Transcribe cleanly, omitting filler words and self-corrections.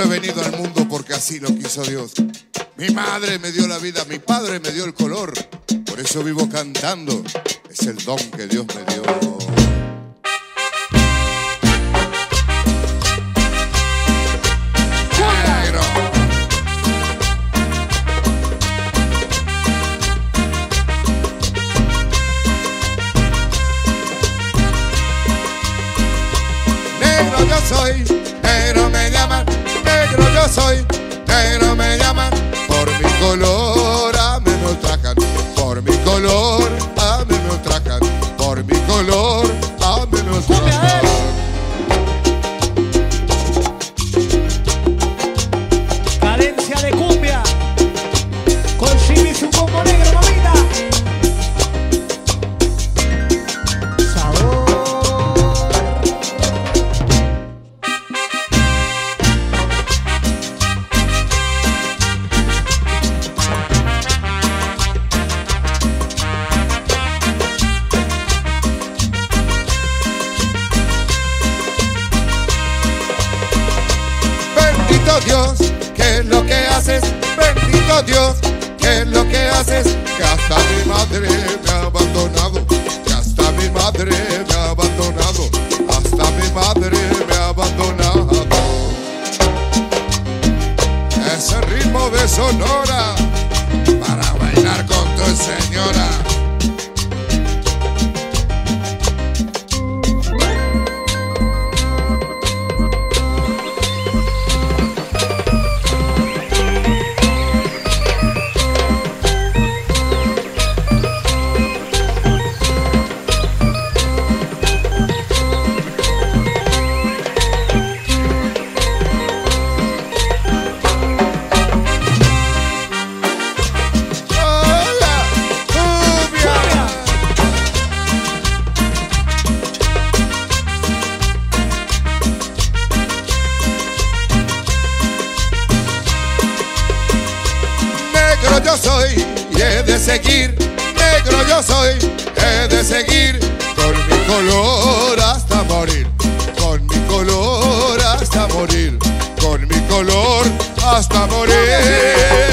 he venido al mundo porque así lo quiso Dios. Mi madre me dio la vida, mi padre me dio el color. Por eso vivo cantando, es el don que Dios me dio. Negro yo soy, negro me llaman, negro yo soy, negro me llaman. Por mi color a mí me ultrajan, por mi color a mí me ultrajan, por mi color a mí me ultrajan. Cadencia de cumbia con Shimizu como negro, mamita. Sabor. Bendito Dios, ¿qué es lo que haces? Bendito Dios, ¿qué es lo que haces? Que hasta mi madre me ha abandonado, que hasta mi madre me ha abandonado, hasta mi madre me ha abandonado. Ese ritmo de Sonora para bailar con tu señora. Negro yo soy y he de seguir, negro yo soy, he de seguir, con mi color hasta morir, con mi color hasta morir, con mi color hasta morir.